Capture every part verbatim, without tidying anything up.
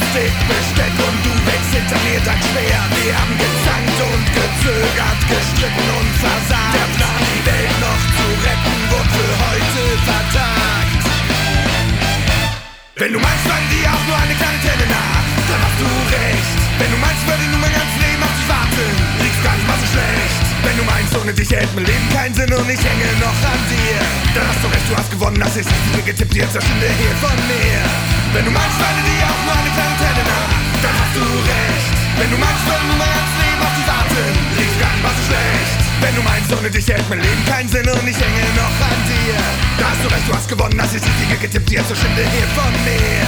Stick, Besteck und du wächst hinter mir dann schwer. Wir haben gezankt und gezögert, gestritten und versagt. Der Plan, die Welt noch zu retten, wurde für heute vertagt. Wenn du meinst, weil dir auch nur eine kleine Träne nach, dann hast du recht. Wenn du meinst, würde nur mein ganzes Leben auf dich warten, liegt's gar nicht mal so schlecht. Wenn du meinst, ohne dich hält mein Leben keinen Sinn und ich hänge noch an dir, dann hast du recht, du hast gewonnen, das ist die getippt, jetzt verschwinde hier von mir. Wenn du meinst, weil dir auch nur eine kleine Träne nach, dann hast du recht. Wenn du meinst, würde nur mein ganzes Leben auf dich warten, liegt's gar nicht mal so schlecht. Wenn du meinst, ohne dich hält mein Leben keinen Sinn und ich hänge noch an dir, da hast du recht, du hast gewonnen, das ist die Siege getippt, jetzt verschwinde hier von mir.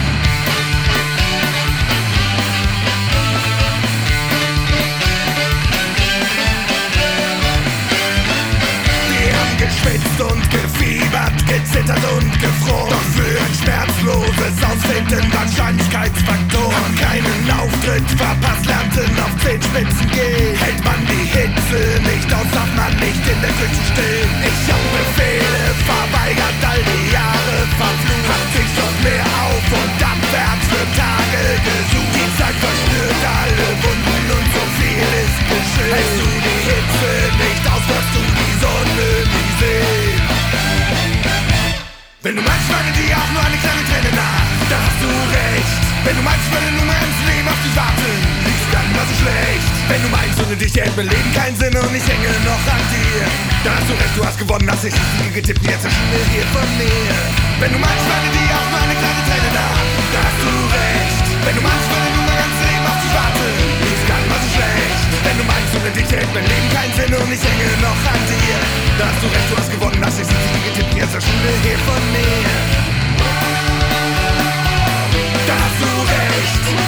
Geschwitzt und gefiebert, gezittert und gefroren. Doch für ein schmerzloses Ausfinden Wahrscheinlichkeitsfaktoren. Haben keinen Auftritt verpasst, lernten auf Zehenspitzen gehen. Hält man die Hitze nicht aus, darf man nicht in der Küche stehen. Ich hab Befehle verweigert, all die Jahre verflucht. Hat sich doch mehr auf und abwärts für Tage gesucht. Die Zeit verstört alle Wunden und so viel ist geschehen. Hältst du die Hitze nicht aus, wirst du die Sonne nie sehen. Wenn du meinst, meine dir auch nur eine kleine Träne nach, dann hast du recht. Wenn du meinst, würde nur mein ganzes Leben auf dich warten, liegt's gar nicht mal so schlecht. Wenn du meinst, ohne dich hält mein Leben keinen Sinn und ich hänge noch an dir, dann hast du recht, du hast gewonnen, hast dich die Siege getippt, jetzt verschwinde hier von mir. Wenn du meinst, meine dir auch nur eine kleine Träne nach, dann hast du recht. Wenn du meinst, würde nur mein ganzes Leben auf dich warten, liegt's gar nicht mal so schlecht. Wenn du meinst, ohne dich hält mein Leben keinen Sinn und ich hänge noch an dir, dann hast du recht, du hast gewonnen, hast dich die Siege getippt, jetzt verschwinde hier von mir. Da hast du recht.